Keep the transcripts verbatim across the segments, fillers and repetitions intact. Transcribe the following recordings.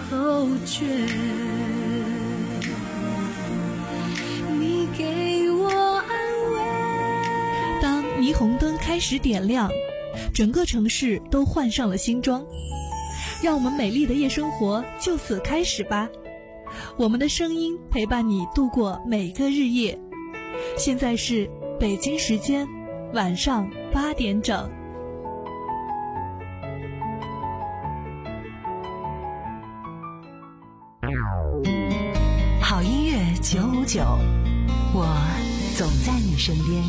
后觉。你给我安慰。 当霓虹灯开始点亮，整个城市都换上了新装，让我们美丽的夜生活就此开始吧。我们的声音陪伴你度过每个日夜。现在是北京时间晚上八点整。 好音乐九五九，我总在你身边。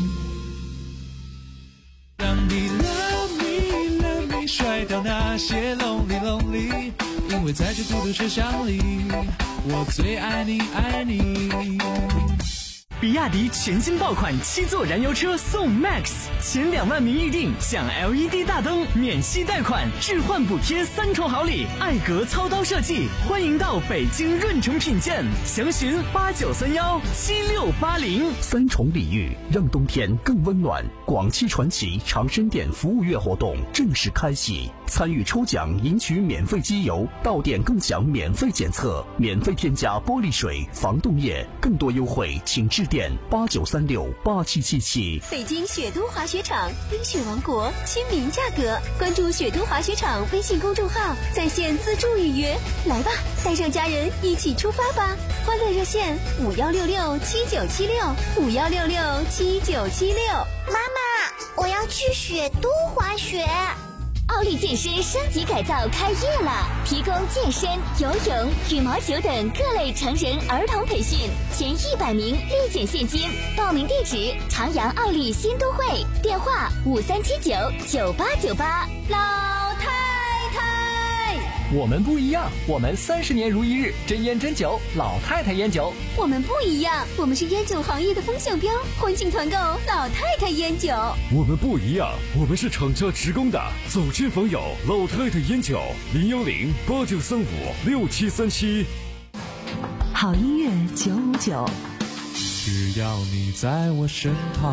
让你 love me love me 甩掉那些 lonely lonely， 因为在这孤独车厢里，我最爱你爱你。 比亚迪全新爆款七座燃油车送 Max， 前两万名预定享 L E D 大灯、免息贷款、置换补贴三重好礼，艾格操刀设计，欢迎到北京润城品鉴，详询八九三幺七六八零。 三重礼遇，让冬天更温暖。广汽传祺长深店服务月活动正式开启，参与抽奖赢取免费机油，到店更享免费检测，免费添加玻璃水、防冻液，更多优惠请致电八九三六八七七七。 北京雪都滑雪场，冰雪王国，亲民价格。关注雪都滑雪场微信公众号，在线自助预约。来吧，带上家人一起出发吧！欢乐热线五幺六六七九七六五幺六六七九七六。 妈妈，我要去雪都滑雪。 奥利健身升级改造开业了，提供健身、游泳、羽毛球等各类成人儿童培训，前一百名立减现金。报名地址：长阳奥利新都会，电话五三七九九八九八。老太太， 我们不一样，我们三十年如一日，真烟真酒，老太太烟酒。 我们不一样，我们是烟酒行业的风向标，欢庆团购老太太烟酒。 我们不一样，我们是厂家职工的，走亲访友，老太太烟酒，零幺零八九三五六七三七。 好音乐九五九， 只要你在我身旁。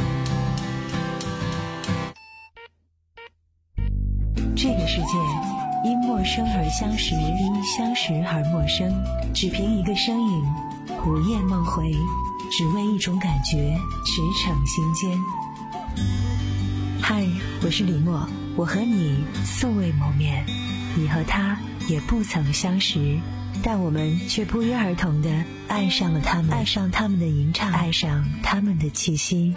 这个世界因陌生而相识，因相识而陌生，只凭一个身影，午夜梦回，只为一种感觉，驰骋心间。嗨，我是李默，我和你素未谋面，你和他也不曾相识，但我们却不约而同地爱上了他们，爱上他们的吟唱，爱上他们的气息。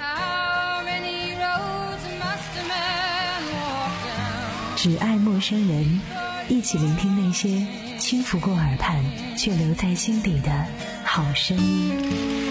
只爱陌生人，一起聆听那些轻拂过耳畔却留在心底的好声音。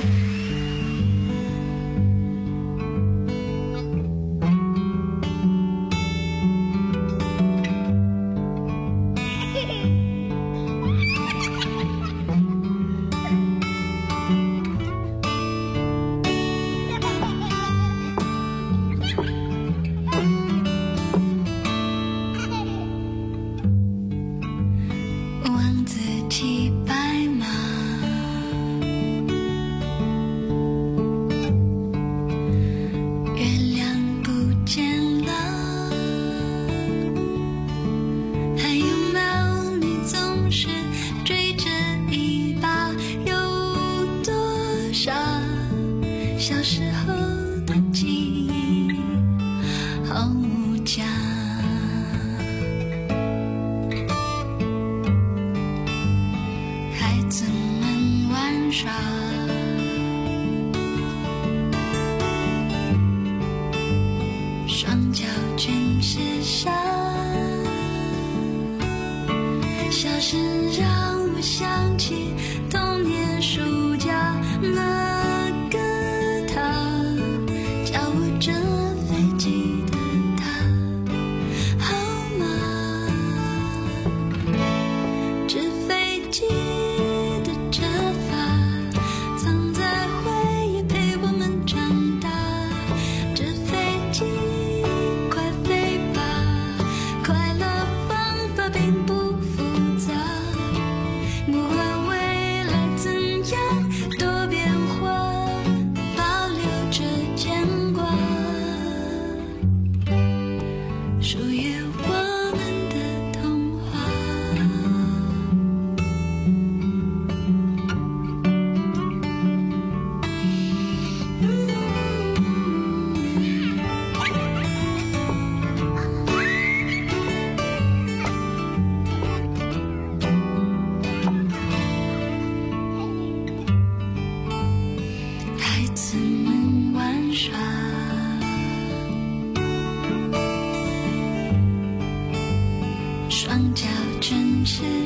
属于我们的童话。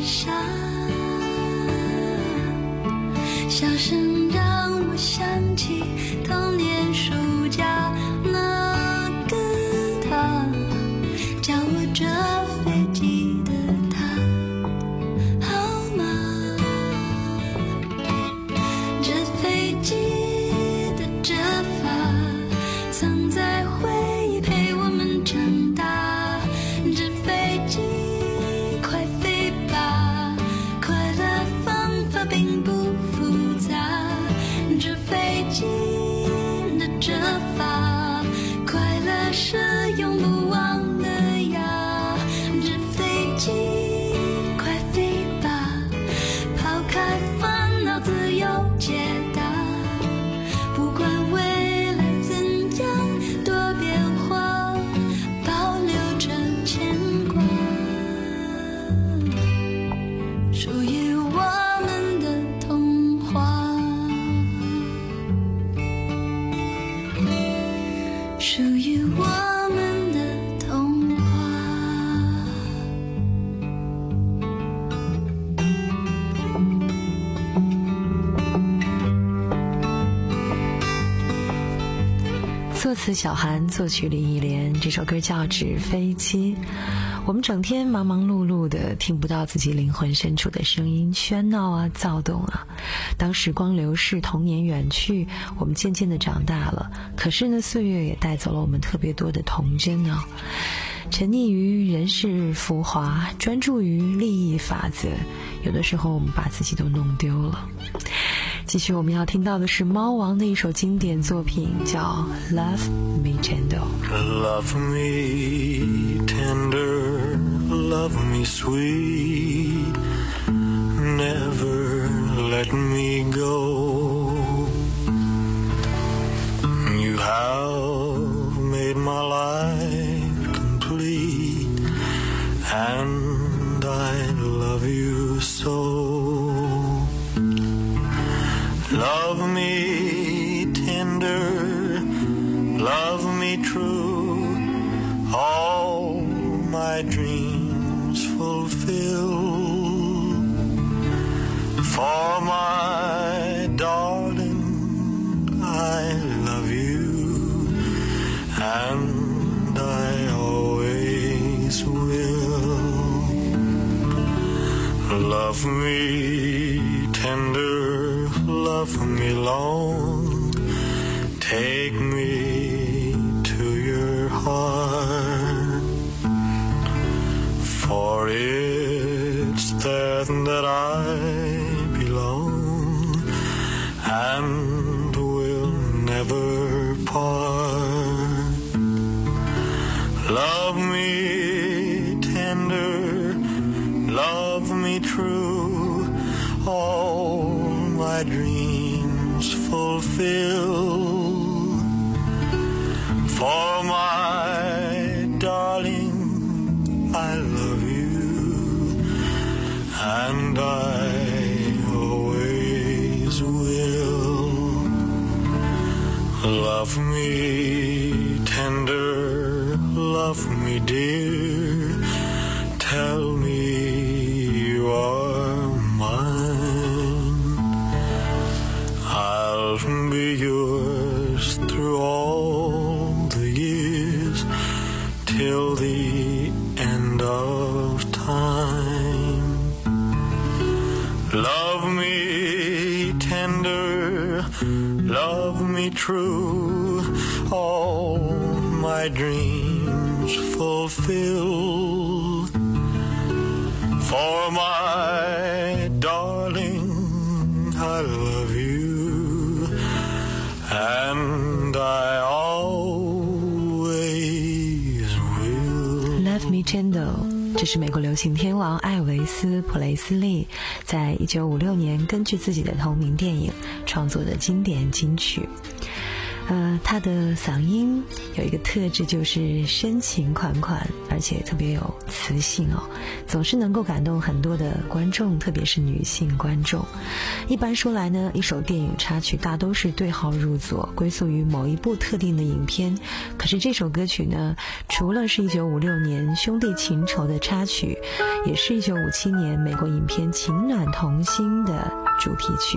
下，笑声让我想起童年暑假，那个他教我折飞机的他，好吗？折飞机的折法藏在回忆陪我们长大，折飞机快飞吧，快乐方法并不复杂，折飞机的折法快乐是永不忘的呀，折飞机快飞吧，抛开烦恼自由解答，不管未来怎样多变化，保留着牵挂，属于我们的童话，属于我们的童话。 作词小韩，作曲李忆莲，这首歌叫《纸飞机》。我们整天忙忙碌碌的，听不到自己灵魂深处的声音，喧闹啊，躁动啊。当时光流逝，童年远去，我们渐渐的长大了，可是呢，岁月也带走了我们特别多的童真啊。沉溺于人世浮华，专注于利益法则，有的时候我们把自己都弄丢了。继续我们要听到的是猫王的一首经典作品，叫 Love Me Tender。 Love me tender, love me sweet, never let me go. You have made my life complete, and I love you so.Love me tender, love me true, all my dreams fulfill. For my darling, I love you, and I always will. Love me tender,Love me long, take me to your heart, for it's there that I belong, and will never part. Love me tender, love me true, all my dreams fulfill. For my darling, I love you, and I always will. Love me tender, love me dear, tell me you are mine.I'll be yours through all the years, till the end of time. Love me tender, love me true, all my dreams fulfill. For my darling, I love you, and I always will. Love Me Tender， 这是美国流行天王艾维斯·普雷斯利在一九五六年根据自己的同名电影创作的经典金曲。 呃，他的嗓音有一个特质，就是深情款款，而且特别有磁性哦，总是能够感动很多的观众，特别是女性观众。一般说来呢，一首电影插曲大都是对号入座，归宿于某一部特定的影片。可是这首歌曲呢，除了是一九五六年兄弟情仇的插曲，也是一九五七年美国影片《情暖童心》的主题曲。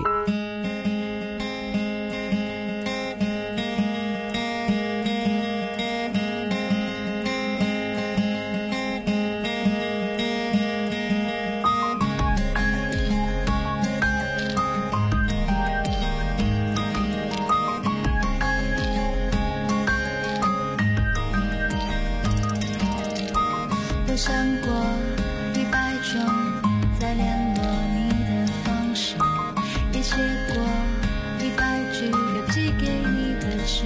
我想过一百种再联络你的方式，也写过一百句要寄给你的诗，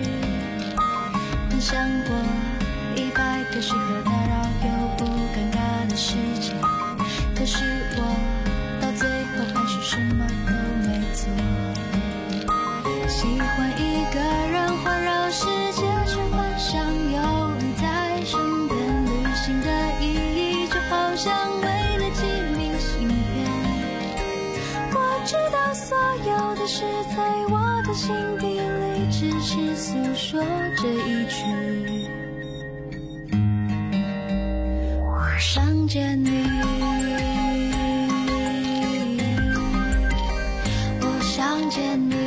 幻想过一百个适合打扰又不尴尬的时间，可是我到最后还是什么都没做。喜欢一个人环绕世界，却幻想有你在身边，的意义就好像为了寄明信片，我知道所有的事在我的心底里只是诉说这一句，我想见你，我想见你，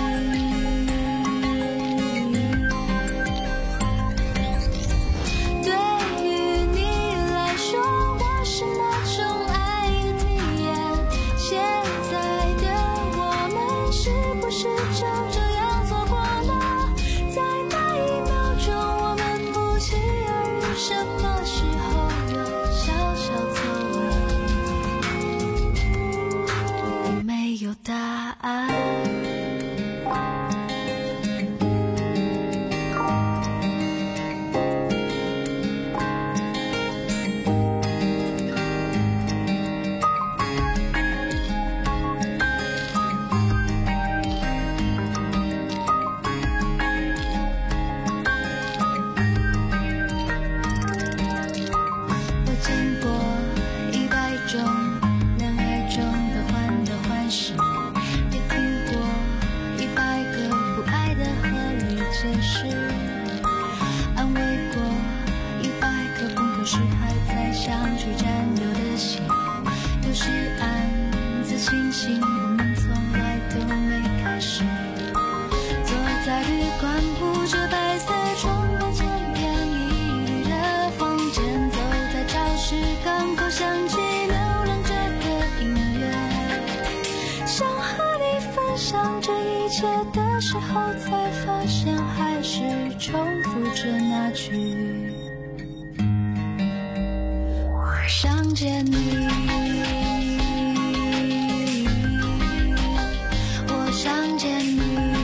答案。我见过一百种恋爱中的患得患失，安慰过一百颗崩溃时还在相聚占有的心，有时暗自庆幸我们从来都没开始。坐在旅馆铺着白色床单千篇一律的房间，走在超市港口响起流浪者的音乐，想和你分享这一切的时候，才发现还是重复着那句，我想见你，我想见你，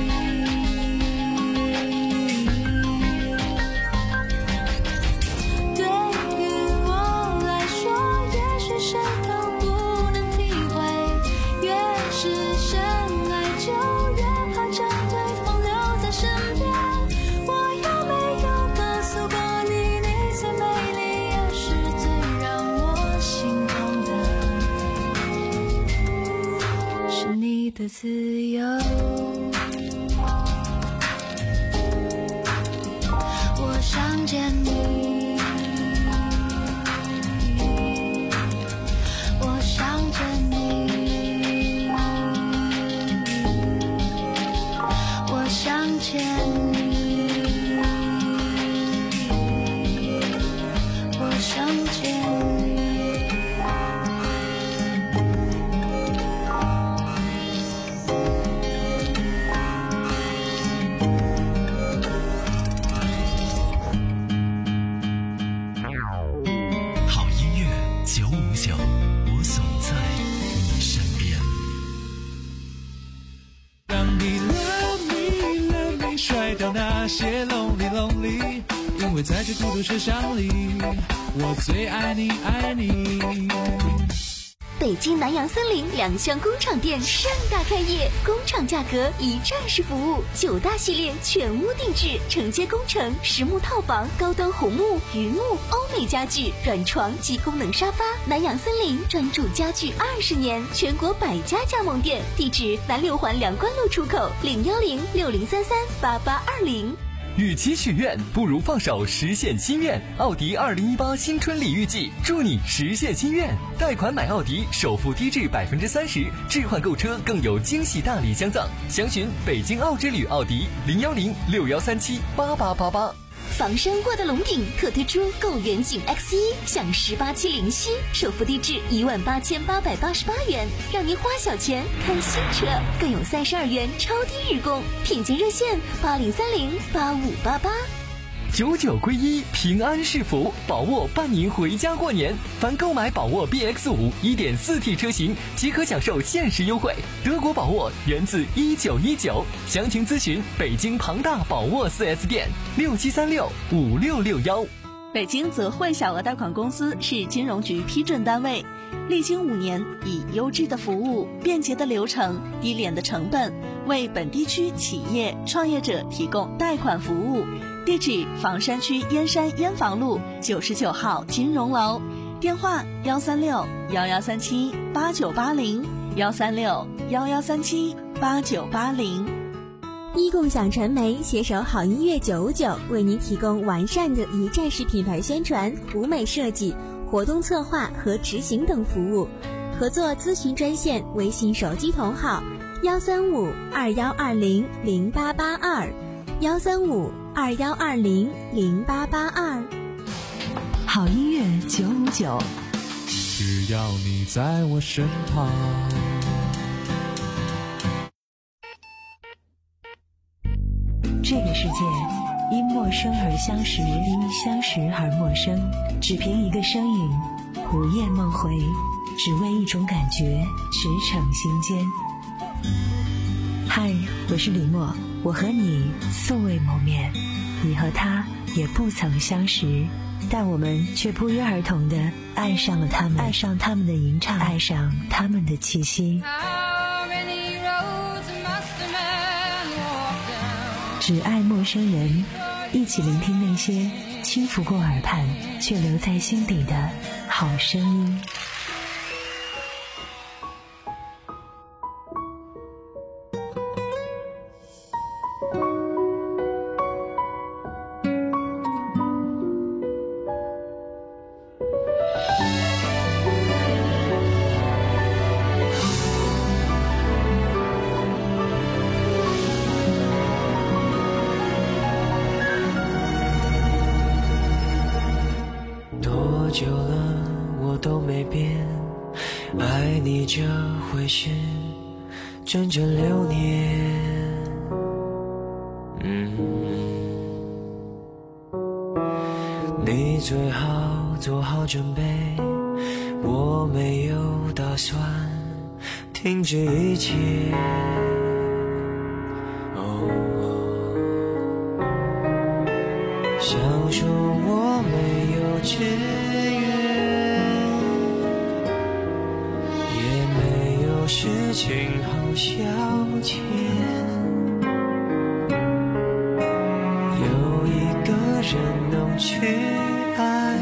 对于我来说，也许谁都不能体会，越是深爱就越怕将对方留在身边。我有没有告诉过你，你最美丽也是最让我心痛的，是你的自由。我想见你，我想见你，我想见你，我想见你。 好音乐九五九，我总在你身边。 让你 love me love me 甩掉那些 lonely lonely， 因为在这孤独车厢里，我最爱你爱你。 北京南洋森林两厢工厂店盛大开业，工厂价格一站式服务，九大系列全屋定制，承接工程、实木套房、高端红木、榆木、欧美家具、软床及功能沙发。南洋森林专注家具二十年，全国百家加盟店，地址南六环梁关路出口，零幺零六零三三八八二零。 与其许愿，不如放手实现心愿。奥迪二零一八新春礼遇季，祝你实现心愿。贷款买奥迪，首付低至百分之三十，置换购车更有惊喜大礼相赠。详询北京奥之旅奥迪零幺零六幺三七八八八八。 房山挂的龙顶特推出购远景 X 一，享十八期零息，首付低至一万八千八百八十八元，让您花小钱看新车，更有三十二元超低日供。品鉴热线八零三零八五八八。 九九归一，平安是福，宝沃伴您回家过年。凡购买宝沃 B X 五 一点四 T 车型，即可享受限时优惠。德国宝沃源自一九一九，详情咨询北京庞大宝沃 四 S 店六七三六五六六幺。 北京泽汇小额贷款公司是金融局批准单位，历经五年，以优质的服务、便捷的流程、低廉的成本，为本地区企业创业者提供贷款服务。地址：房山区燕山燕房路九十九号金融楼，电话：幺三六幺幺三七八九八零，幺三六幺幺三七八九八零。 一共享传媒携手好音乐九五九，为您提供完善的一站式品牌宣传、舞美设计、活动策划和执行等服务。合作咨询专线：微信手机同号幺三五二幺二零零八八二，幺三五二幺二零零八八二。 好音乐九五九， 只要你在我身旁。 这个世界因陌生而相识，因相识而陌生。只凭一个声音，午夜梦回，只为一种感觉，驰骋心间。嗨，我是李默，我和你素未谋面，你和他也不曾相识，但我们却不约而同地爱上了他们，爱上他们的吟唱，爱上他们的气息。只爱陌生人，一起聆听那些轻拂过耳畔却留在心底的好声音。 久了我都没变，爱你这回事整整六年。嗯，你最好做好准备，我没有打算停止一切。哦，想说我没有志事情好消遣，有一个人能去爱，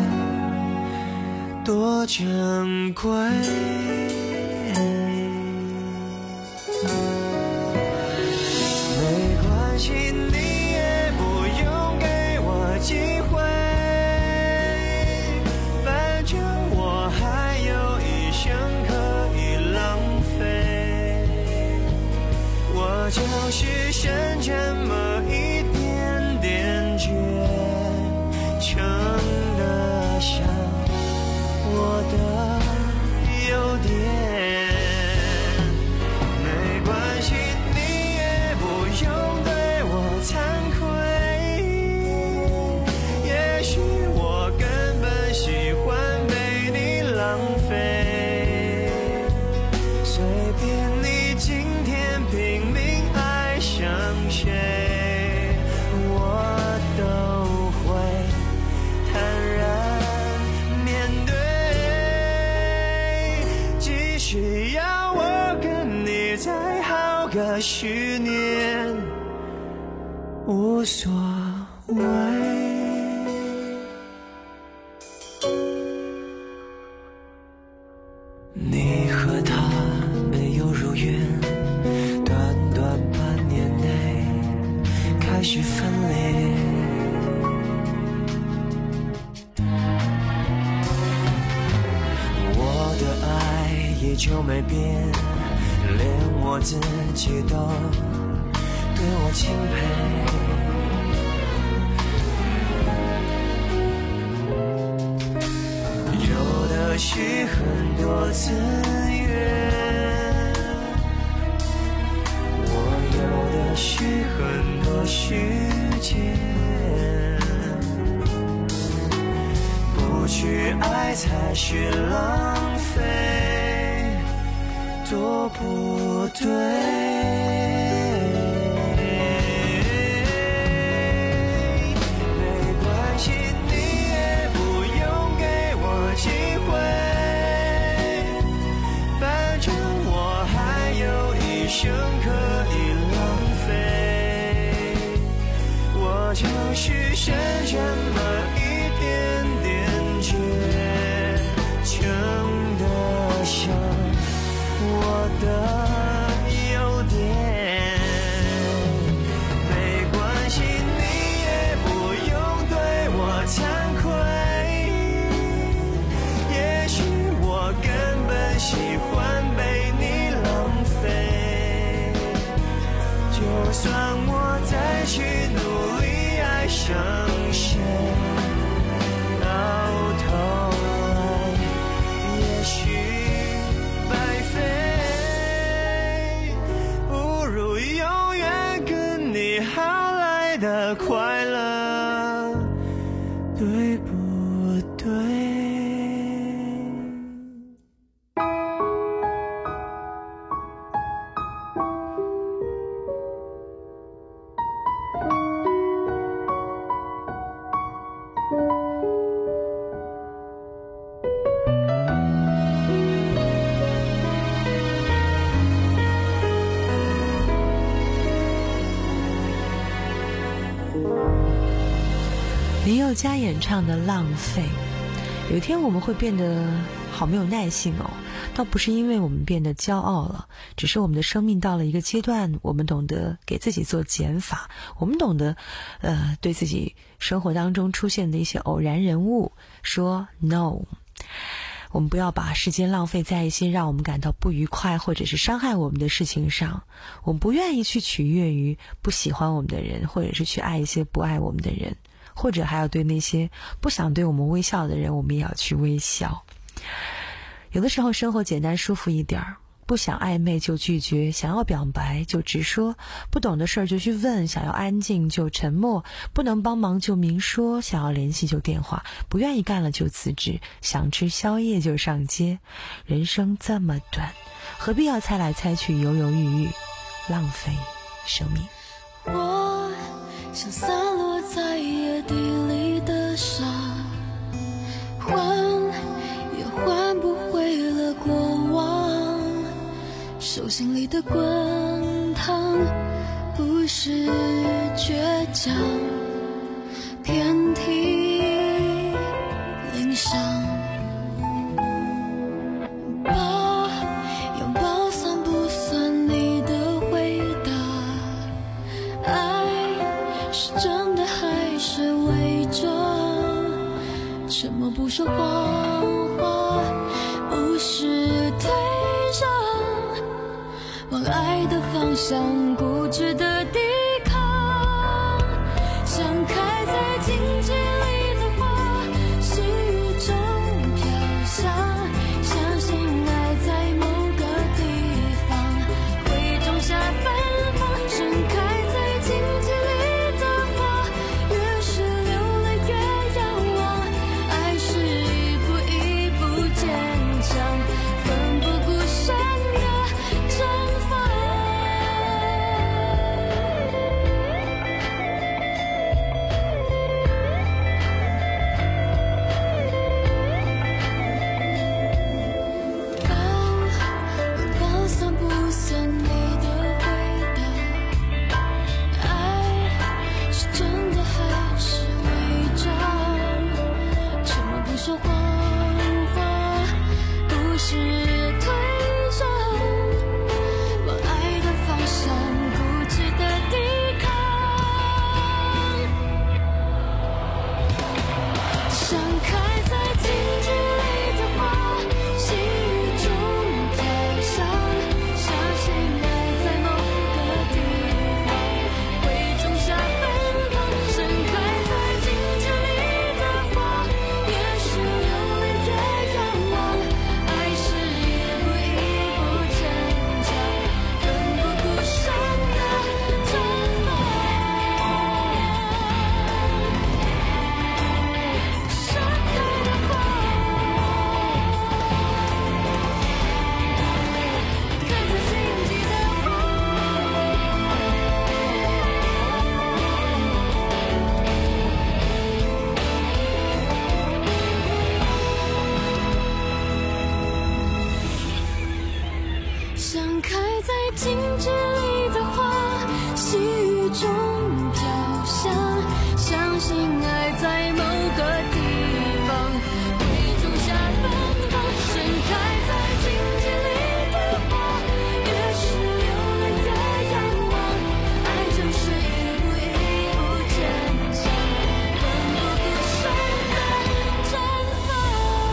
多珍贵。没关系，你也不用给我机会，反正我还有一生可以浪费。我就是剩这么一点点倔，撑得下我的优点。没关系，你也不用对我惭愧，也许我根本喜欢被你浪费。随便你今天拼命爱上谁。 要我跟你再耗个十年，无所谓。你和他没有如愿，短短半年内开始分裂。我的爱依旧没变，连我自己都对我钦佩。有的是很多资源，我有的是很多时间，不去爱才是浪费，多不对。生可以浪费，我就是剩这么一点点倔强的像我的优点。没关系，你也不用对我惭愧，也许我根本喜欢被你浪费。就算我再去努力爱上谁，到头来也许白费，不如永远跟你好来的快乐，对不对？ 林宥嘉演唱的《浪费》。有一天我们会变得好没有耐性哦，倒不是因为我们变得骄傲了，只是我们的生命到了一个阶段，我们懂得给自己做减法，我们懂得呃，对自己生活当中出现的一些偶然人物说 no。我们不要把时间浪费在一些让我们感到不愉快或者是伤害我们的事情上。我们不愿意去取悦于不喜欢我们的人，或者是去爱一些不爱我们的人，或者还要对那些不想对我们微笑的人，我们也要去微笑。有的时候生活简单舒服一点儿，不想暧昧就拒绝，想要表白就直说，不懂的事儿就去问，想要安静就沉默，不能帮忙就明说，想要联系就电话，不愿意干了就辞职，想吃宵夜就上街。人生这么短，何必要猜来猜去，犹犹豫豫，浪费生命。 我像散落在野地里的沙，换也换不回了过往，手心里的滚烫不是倔强，遍体鳞伤。把拥抱算不算你的回答？爱是真的还是伪装？沉默不说谎话，不是退让，往爱的方向固执的抵抗，像开在荆棘里的花，细雨中飘香，相信爱在某个地方会种下芬芳，盛开在荆棘里的花，越是流泪越仰望，爱是一步一步坚强，奋不顾身的绽放。 像开在静止里的花，细雨中交响，相信爱在某个地方会种下芬芳，盛开在静止里的花，越是流泪的仰望，爱就是一步一步坚强，奋不顾身的绽放。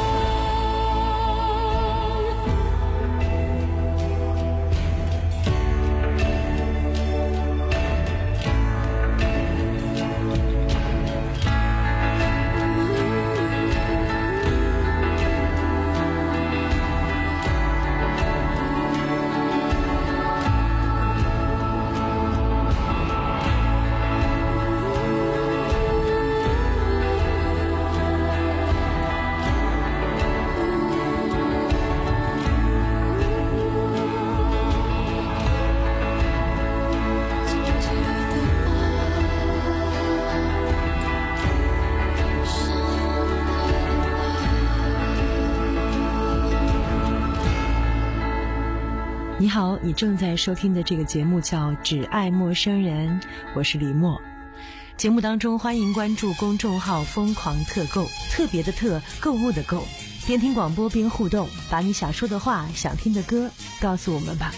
你好，你正在收听的这个节目叫《只爱陌生人》，我是李默。节目当中欢迎关注公众号疯狂特购，特别的特，购物的购，边听广播边互动，把你想说的话、想听的歌告诉我们吧。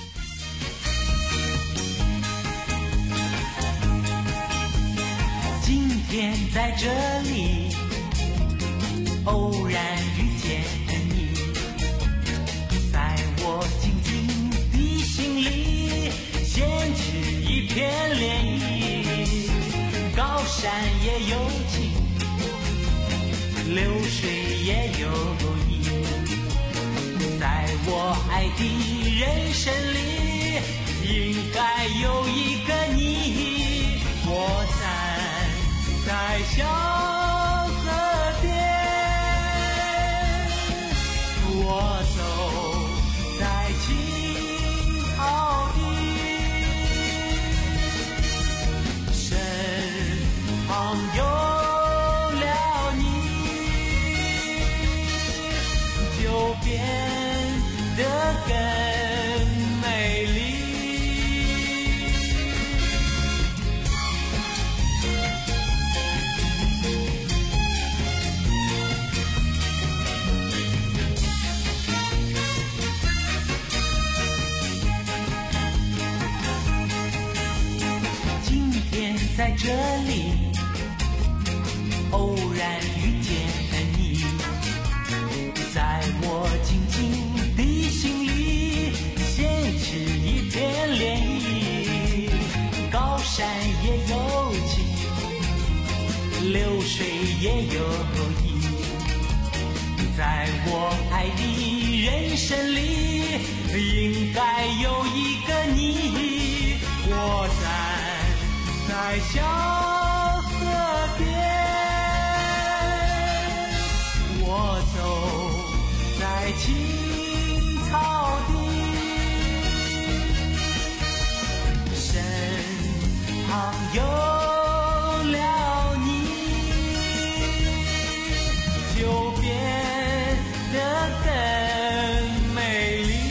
今天在这里偶然遇见你，在我静静的心里掀起一片涟漪，高山也有情，流水也有意，在我爱的人生里应该有一个你，我站在小河边，我走在青草地，身旁有了你，就变得更美丽。在这里偶然遇见你，在我静静的心里掀起一片涟漪，高山也有情，流水也有意，在我爱的人生里应该有一个你，我在在小河边，我走在青草地，身旁有了你，就变得更美丽。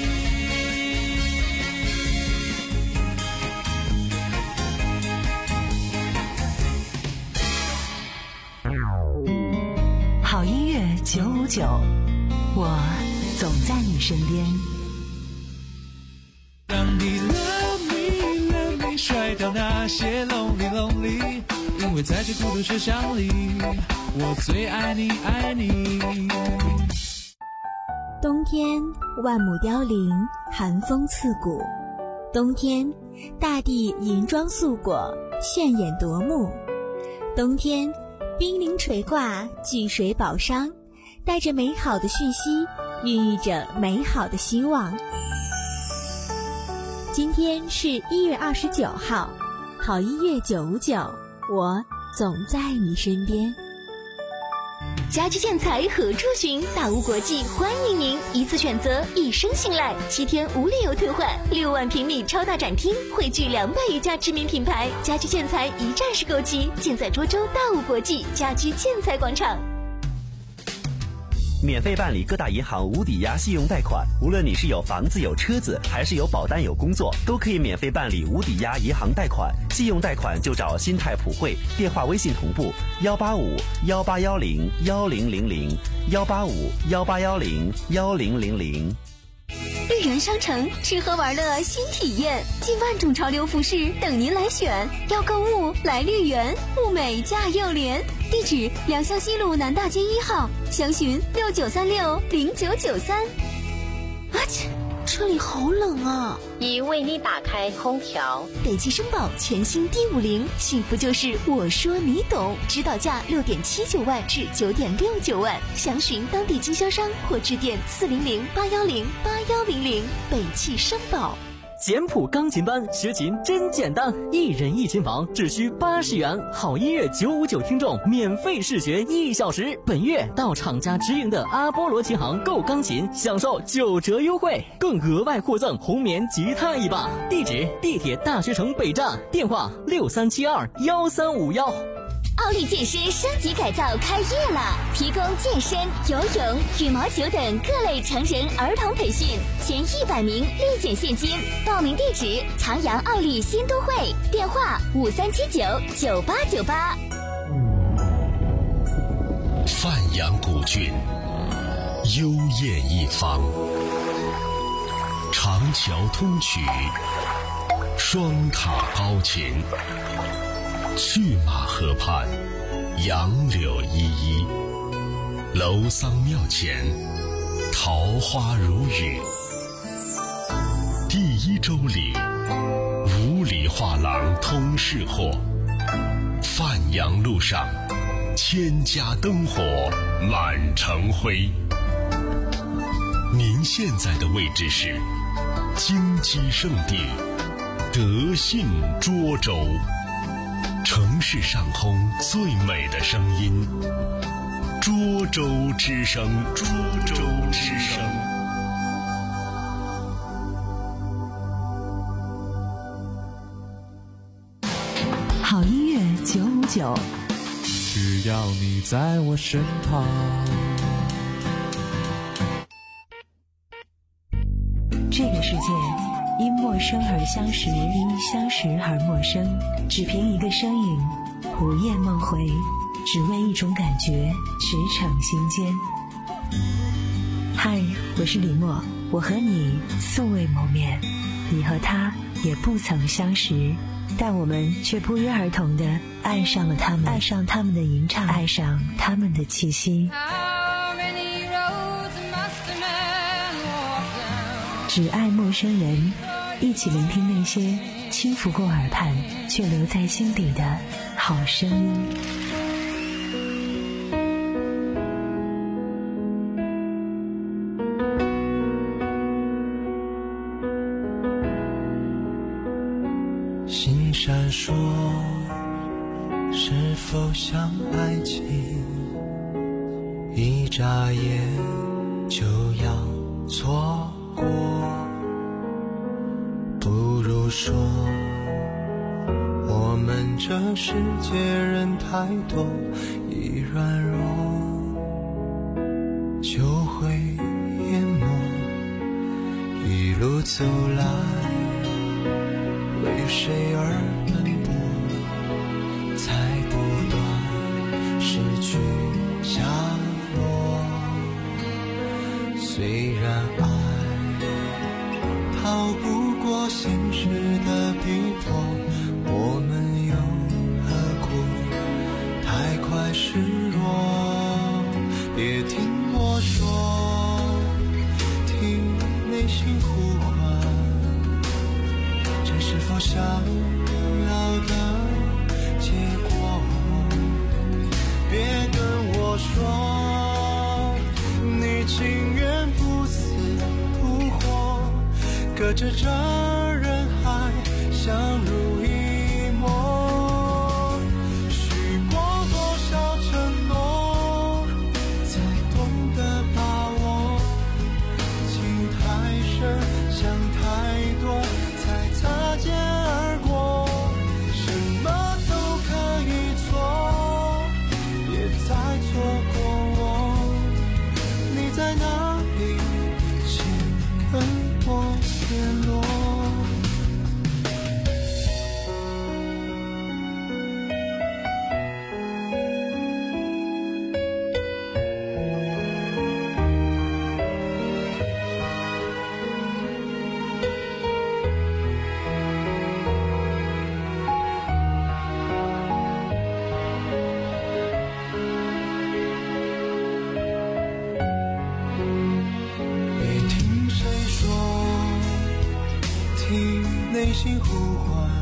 好音乐九五九，我总在你身边。 当你 love me love me 甩掉那些 lonely lonely， 因为在这孤独车厢里，我最爱你爱你。 冬天万亩凋零，寒风刺骨。冬天大地银装素裹，炫眼夺目。冬天冰凌垂挂，巨水宝商，带着美好的讯息，孕育着美好的希望。今天是一月二十九号，好音乐九五九，我总在你身边。 家居建材何处寻？大屋国际欢迎您，一次选择，一生信赖，七天无理由退换，六万平米超大展厅，汇聚两百余家知名品牌，家居建材一站式购齐，建在涿州大屋国际家居建材广场。 免费办理各大银行无抵押信用贷款。无论你是有房子有车子，还是有保单有工作，都可以免费办理无抵押银行贷款。信用贷款就找新泰普惠，电话微信同步幺八五幺八幺零幺零零零幺八五幺八幺零幺零零零。 绿园商城吃喝玩乐新体验，近万种潮流服饰等您来选。要购物来绿园，物美价又廉。地址：良乡西路南大街一号，详询六九三六零九九三。 啊切，这里好冷啊！ 已为你打开空调。 北汽绅宝全新 D 五零，幸福就是我说你懂，指导价六点七九万至九点六九万，详询当地经销商或致电四零零八幺零八幺零零。北汽绅宝。 简谱钢琴班学琴真简单，一人一琴房只需八十元，好音乐九五九听众免费试学一小时。本月到厂家直营的阿波罗琴行购钢琴，享受九折优惠，更额外获赠红棉吉他一把。地址：地铁大学城北站，电话六三七二幺三五幺。 奥利健身升级改造开业了，提供健身、游泳、羽毛球等各类成人儿童培训，前一百名立减现金。报名地址：长阳奥利新都会，电话五三七九九八九八。 范阳古郡，幽艳一方，长桥通衢，双塔高擎。去马河畔，杨柳依依，楼桑庙前，桃花如雨。第一周里，五里画廊通市货，范阳路上，千家灯火满城辉。您现在的位置是金鸡圣地德信涿州。城市上空最美的声音，涿州之声，涿州之声。 好音乐九五九， 只要你在我身旁。 这个世界因陌生而相识，因相识而陌生。只凭一个声音，午夜梦回，只为一种感觉，驰骋心间。嗨，我是李默，我和你素未谋面，你和他也不曾相识，但我们却不约而同地爱上了他们，爱上他们的吟唱，爱上他们的气息。只爱陌生人，一起聆听那些轻拂过耳畔却留在心底的好声音。 心闪烁，是否像爱情？一眨眼就要错过，不如说我们这世界人太多，一软弱就会淹没。一路走来，为谁而奔波，才不断失去下落。虽然爱逃不过现实的逼迫，我们又何苦太快示弱？别听我说，听内心呼唤，这是否想要的结果？别跟我说你情愿不死不活，隔着这人海相濡以沫。许过多少承诺，才懂得把握？情太深，想太多，才擦肩而过。什么都可以错，别再错过我。 联络。内心呼唤，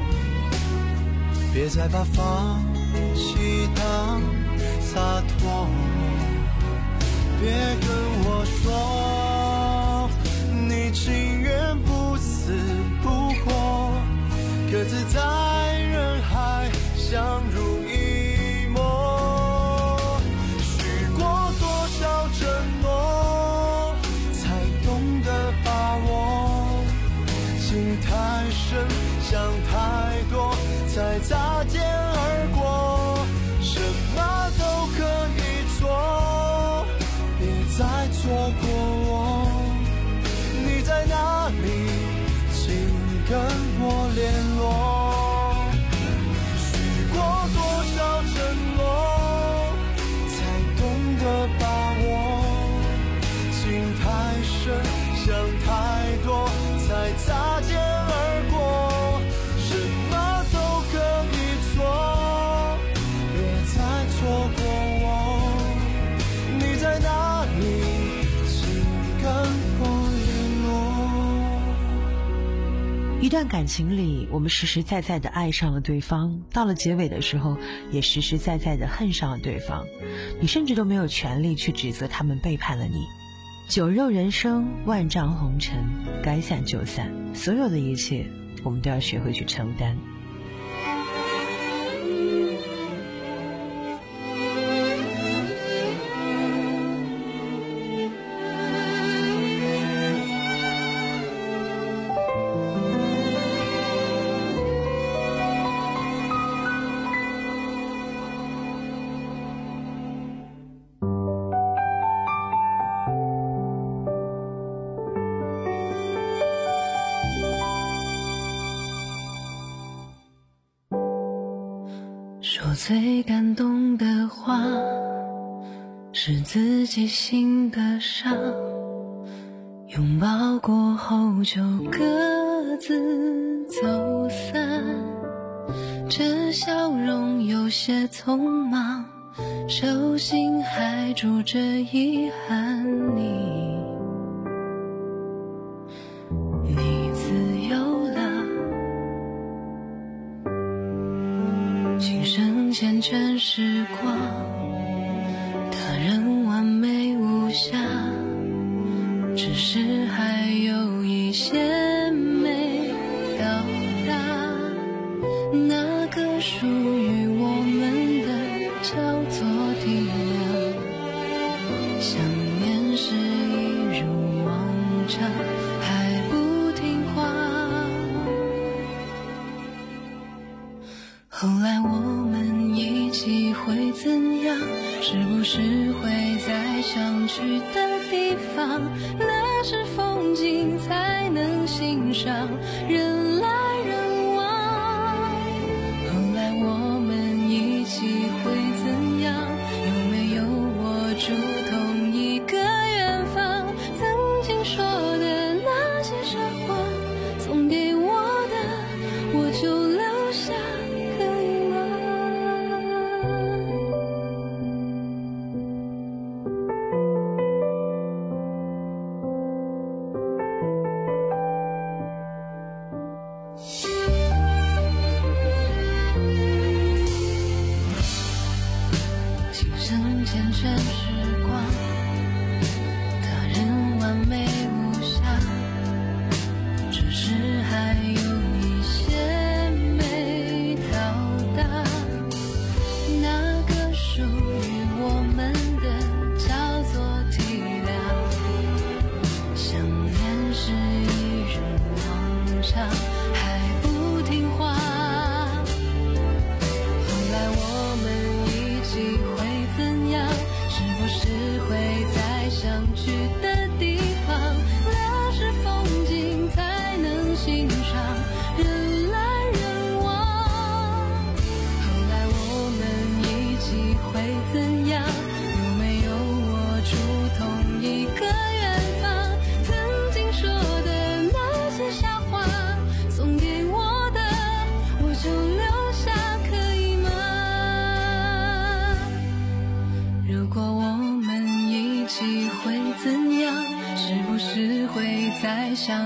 别再把放弃当洒脱，别跟我说你情愿不死不活，各自在人海相濡以沫，许过多少承诺才懂得把握，情太深，想太多，才擦肩而过。什么都可以做，别再错过我。你在哪里？请跟我联络。许过多少承诺，才懂得把握。情太深，想太多，才擦肩而过，什么都可以做，别再错过我。你在哪里？请跟我联络。 一段感情里，我们实实在在的爱上了对方，到了结尾的时候，也实实在在的恨上了对方。你甚至都没有权利去指责他们背叛了你。酒肉人生，万丈红尘，该散就散，所有的一切我们都要学会去承担。 说最感动的话，是自己心的伤，拥抱过后就各自走散，这笑容有些匆忙，手心还住着遗憾。你你自由了，今生缱绻时光，他人完美无瑕，只是还有一些没到达，那个属于我们的叫做体谅，想念是一如往常，还不听话。后来我们一起会怎样？是不是会在想去的地方？那是风景才能欣赏，人来人往。后来我们一起会怎样？有没有握住同一个远方？曾经说的那些傻话，送给我的我就留下，可以吗？今生缱绻时光，他人完美无瑕，只是还有一些没到达，那个属于我们的叫做体谅，想念是一如往常，还不听话。后来我们一起会怎样？是不是会在想去的地方？那是风景才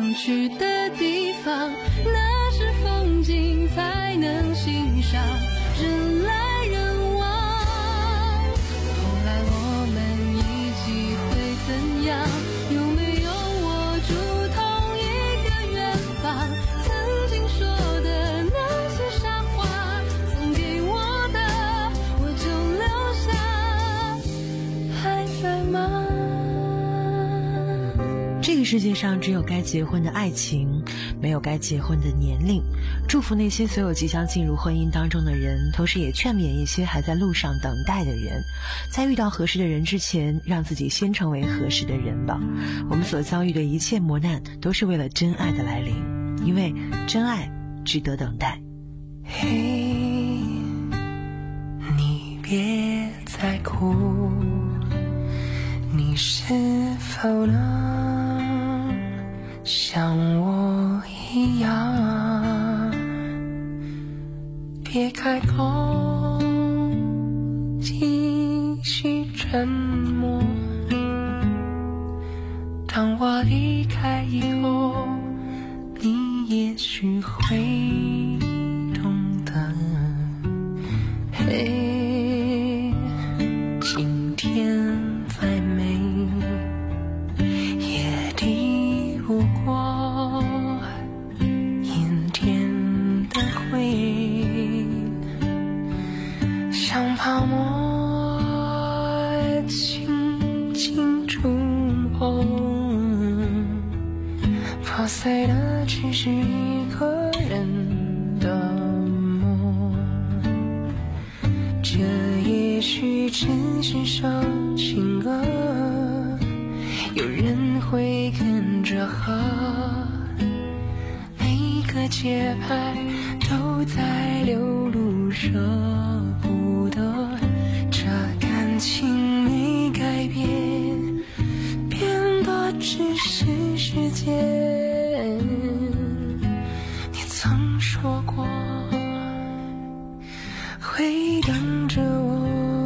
想去的地方，那是风景才能欣赏，人来人往。后来我们一起会怎样？有没有握住同一个远方？曾经说的那些傻话，送给我的我就留下，还在吗？ 这个世界上只有该结婚的爱情，没有该结婚的年龄。祝福那些所有即将进入婚姻当中的人，同时也劝勉一些还在路上等待的人，在遇到合适的人之前，让自己先成为合适的人吧。我们所遭遇的一切磨难，都是为了真爱的来临，因为真爱值得等待。 嘿，你别再哭，你是否能像我一样，别开口，继续沉默。当我离开以后，你也许会懂得。嘿，今天再美也抵不过阴天的灰，像泡沫轻轻触碰，破碎的只是一个人的梦。这也许只是首情歌，有人会跟着和，每个节拍都在流露舍不得。这感情没改变，变的只是时间。你曾说过会等着我。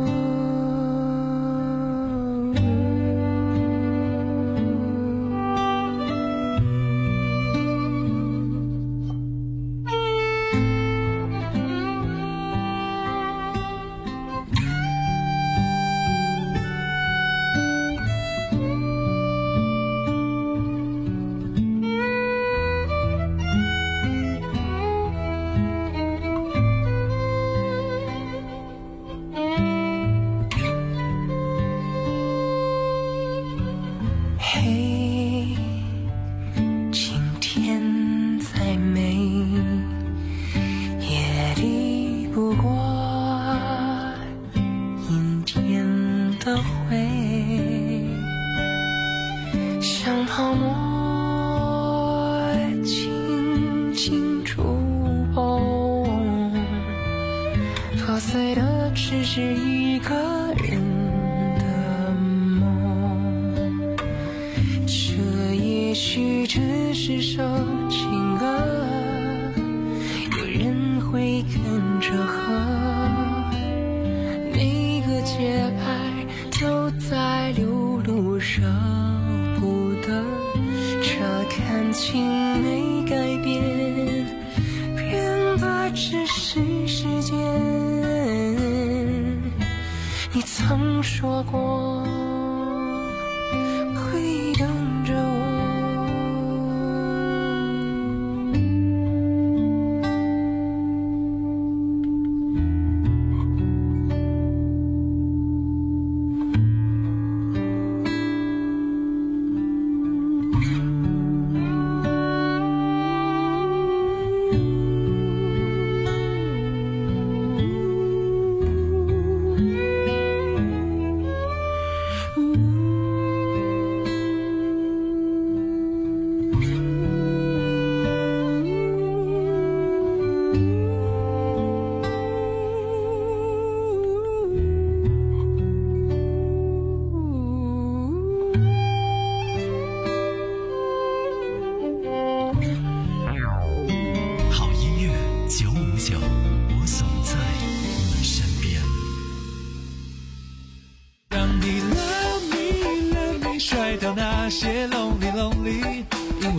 破碎的只是一个人的梦，这也许只是首情歌，有人会跟着和，每个节拍都在流露舍不得。这感情没改变，变的只是时间。你曾说过会等着我。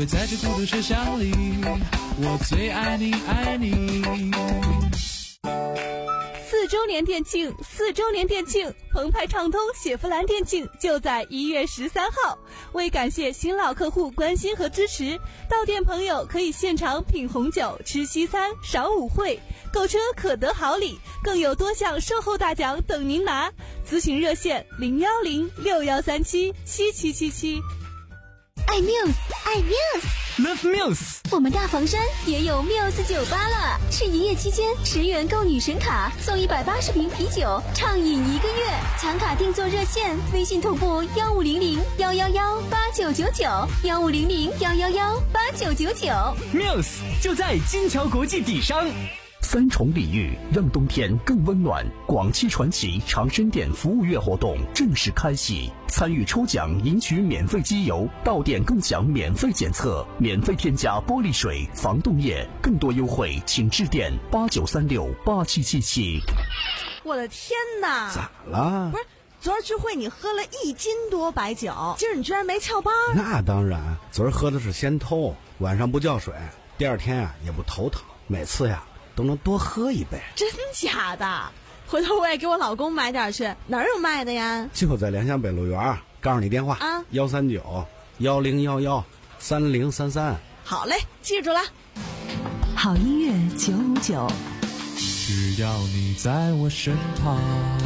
为在这孤独车厢里，我最爱你爱你。 四周年店庆，四周年店庆，澎湃畅通雪佛兰店庆就在一月十三号。为感谢新老客户关心和支持，到店朋友可以现场品红酒、吃西餐、赏舞会，购车可得好礼，更有多项售后大奖等您拿。咨询热线零幺零六幺三七七七七七。 爱 Muse， 爱 Muse。Love Muse， 我们大房山也有 Muse 酒吧了，是一夜期间十元购女神卡送一百八十瓶啤酒，畅饮一个月。抢卡订座热线：微信同步幺五零零幺幺幺八九九九，幺五零零幺幺幺八九九九。 Muse 就在金桥国际底商。 三重礼遇，让冬天更温暖。广汽传祺长生店服务月活动正式开启，参与抽奖赢取免费机油，到店更享免费检测，免费添加玻璃水、防冻液，更多优惠请致电八九三六八七七七。 我的天哪！ 咋了？ 不是，昨儿聚会你喝了一斤多白酒，今儿你居然没翘班？ 那当然，昨儿喝的是仙偷，晚上不叫水，第二天呀、啊、也不头疼，每次呀。都能多喝一杯。 真假的？回头我也给我老公买点去。哪儿有卖的呀？ 就在联想北路园，告诉你电话啊，幺三九幺零幺幺三零三三。 好嘞，记住了。 好音乐九五九， 只要你在我身旁。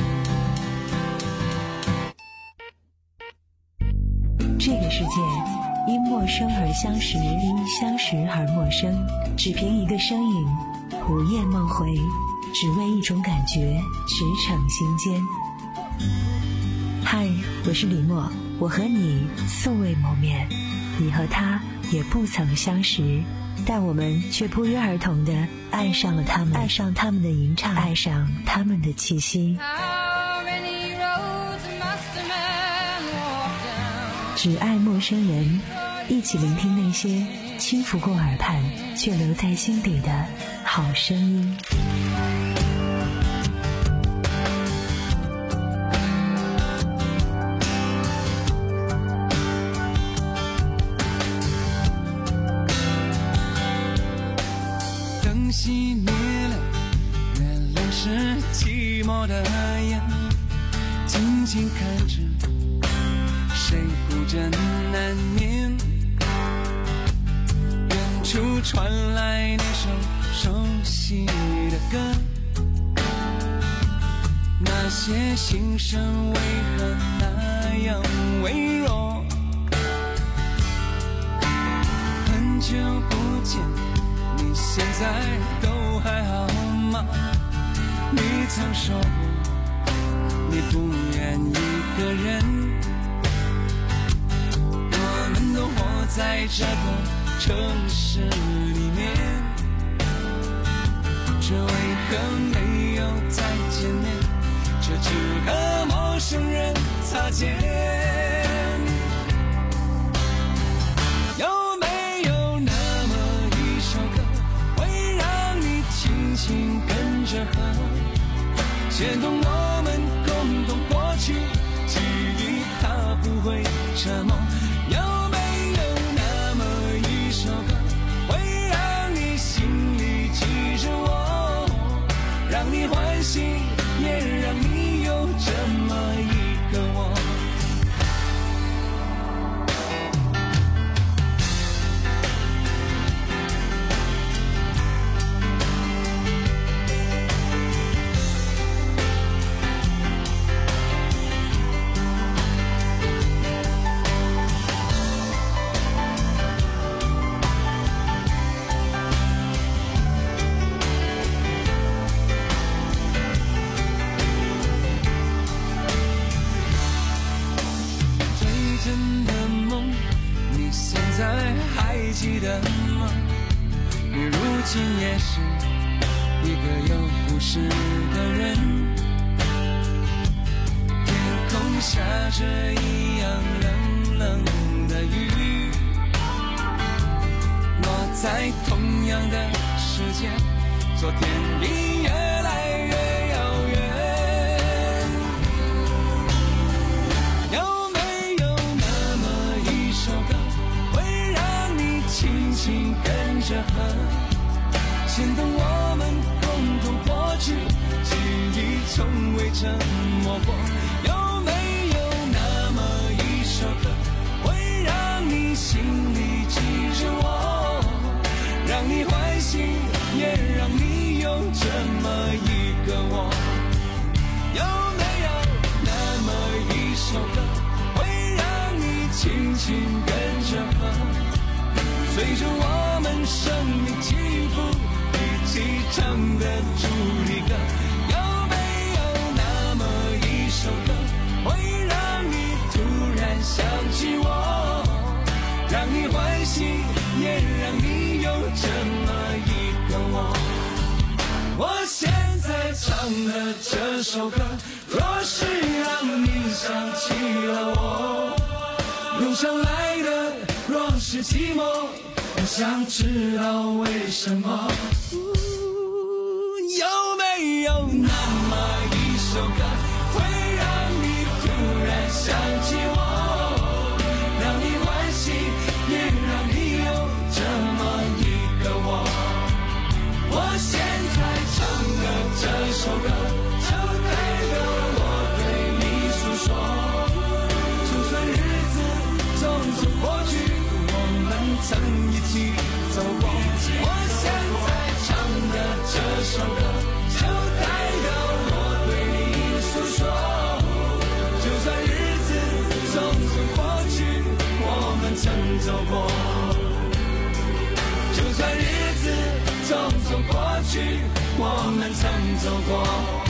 这个世界因陌生而相识，因相识而陌生。只凭一个声音，午夜梦回，只为一种感觉，驰骋心间。嗨，我是李默，我和你素未谋面，你和他也不曾相识，但我们却不约而同地爱上了他们，爱上他们的吟唱，爱上他们的气息。只爱陌生人，一起聆听那些轻拂过耳畔却留在心底的好声音。 灯熄灭了，月亮是寂寞的眼，静静看着谁孤枕难眠，远处传来那首熟悉的歌，那些心声为何那样微弱？很久不见，你现在都还好吗？你曾说过你不愿一个人，都活在这个城市里面，这为何没有再见面？这只和陌生人擦肩。有没有那么一首歌，会让你轻轻跟着和，牵动我们共同过去记忆，它不会沉默。有让你欢喜，也让你有这么一个我。记得吗？你如今也是一个有故事的人，天空下着一样冷冷的雨，落在同样的时间，昨天比越来越遥远。有没有那么一首歌，会让你着河，牵动我们共同过去，记忆从未沉默过。有没有那么一首歌，会让你心里记着我，让你欢喜，也让你有这么一个我？有没有那么一首歌，会让你轻轻跟着和，随着我们生命起伏，一起唱的主题歌？有没有那么一首歌，会让你突然想起我，让你欢喜，也让你有这么一个我？我现在唱的这首歌，若是让你想起了我，涌上来的若是寂寞，我想知道为什么。有没有那么一首歌，会让你突然想起我，让你欢喜，也让你有这么一个我？我现在唱的这首歌，就代表我对你诉说。就算日子匆匆过去，我们曾一起走过。我现在唱的这首歌，就代表我对你诉说。就算日子匆匆过去，我们曾走过。就算日子匆匆过去，我们曾走过。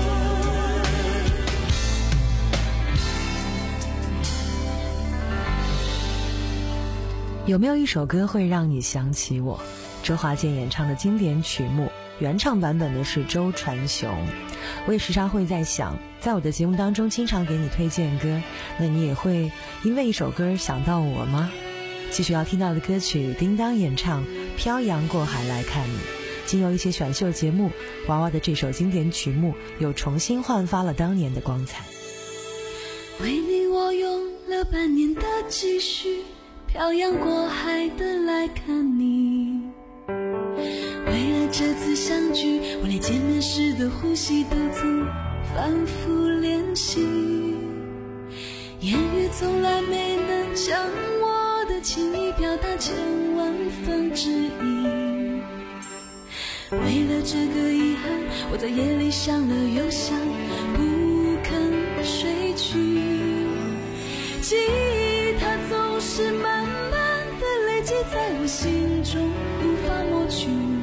有没有一首歌会让你想起我？周华健演唱的经典曲目，原唱版本的是周传雄。我也时常会在想，在我的节目当中经常给你推荐歌，那你也会因为一首歌想到我吗？继续要听到的歌曲，叮当演唱《漂洋过海来看你》。经由一些选秀节目，娃娃的这首经典曲目又重新焕发了当年的光彩。 为你我用了半年的积蓄，漂洋过海的来看你。为了这次相聚，我连见面时的呼吸都曾反复练习，言语从来没能将我的情意表达千万分之一。为了这个遗憾，我在夜里想了又想，不肯睡去。记忆它总是慢慢的累积在我心中，无法抹去。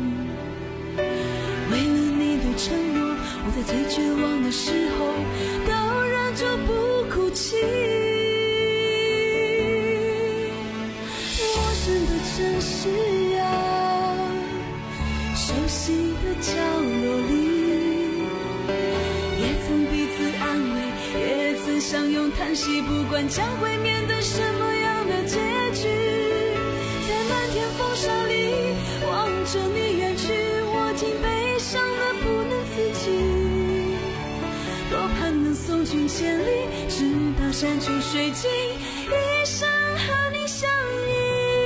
为了你的承诺，我在最绝望的时候都忍住不哭泣。陌生的城市啊，熟悉的角落里，也曾彼此安慰，也曾相拥叹息，不管将会面对什么样的结局。在漫天风沙里望着你远去，我竟悲伤得不能自己。多盼能送君千里，直到山穷水尽，一生和你相依。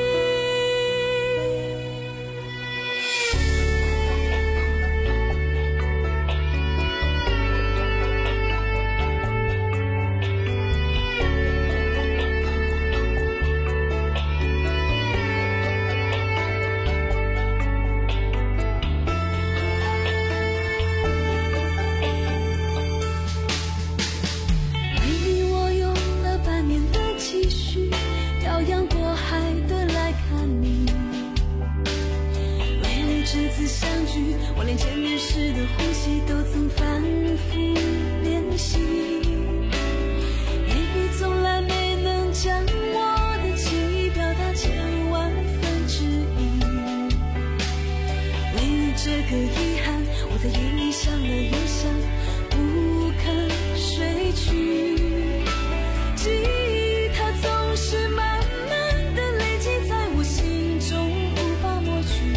我连见面时的呼吸都曾反复练习，言语从来没能将我的情意表达千万分之一。为了这个遗憾，我在夜里想了又想，不肯睡去。记忆它总是慢慢的累积在我心中，无法抹去。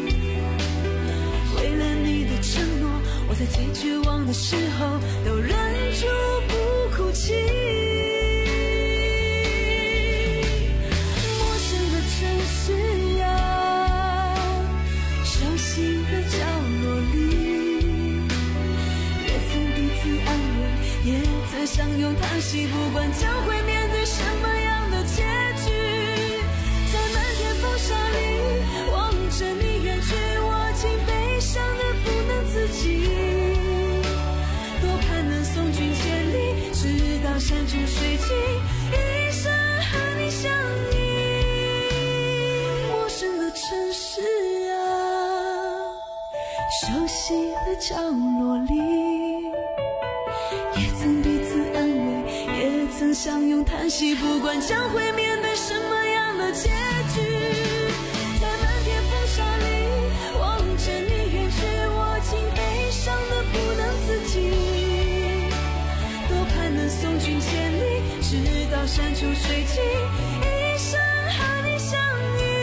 为了你的承诺，我在最绝望的时候都忍住不哭泣。陌生的城市啊， 息，不管将会面对什么样的结局。在漫天风沙里望着你远去，我竟悲伤的不能自己。多盼能送君千里，直到山穷水尽，一生和你相依。陌生的城市啊，熟悉的角落里，也曾彼此安慰，也曾相拥叹息，不管将会面对什么样的结局。在漫天风沙里望着你远去，我竟悲伤的不能自己。多盼能送君千里，直到山穷水尽，一生和你相依。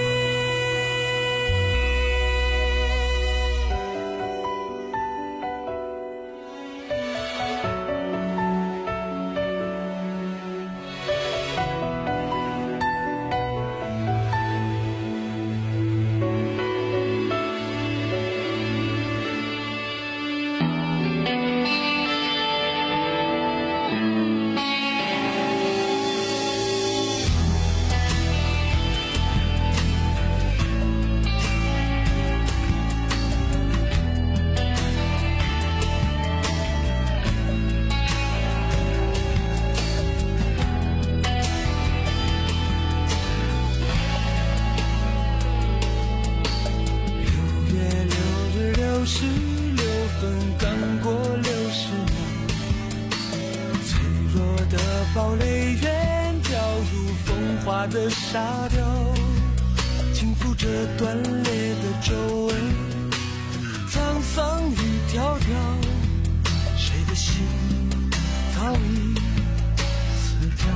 的沙雕，轻抚着断裂的皱纹，沧桑一条条，谁的心早已死掉。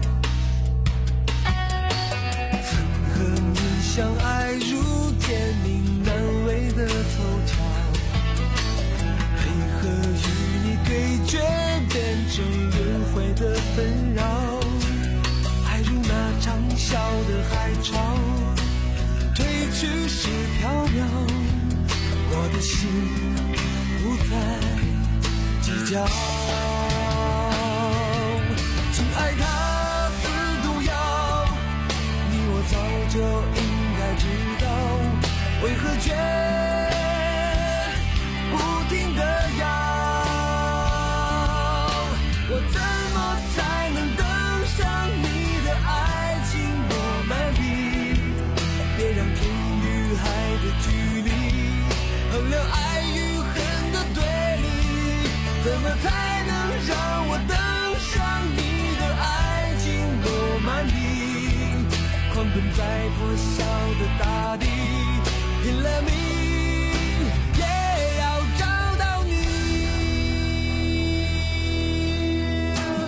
曾和你相爱如天命难违的头条，配合与你对决变成轮回的纷扰，那长啸的海潮，退去时缥缈，我的心不再计较。亲爱它似毒药，你我早就应该知道，为何却不停地摇？我怎么才能登上你爱情诺曼底？别让天与海的距离衡量爱与恨的对立，怎么才能让我登上你的爱情诺曼底？狂奔在破晓的大地，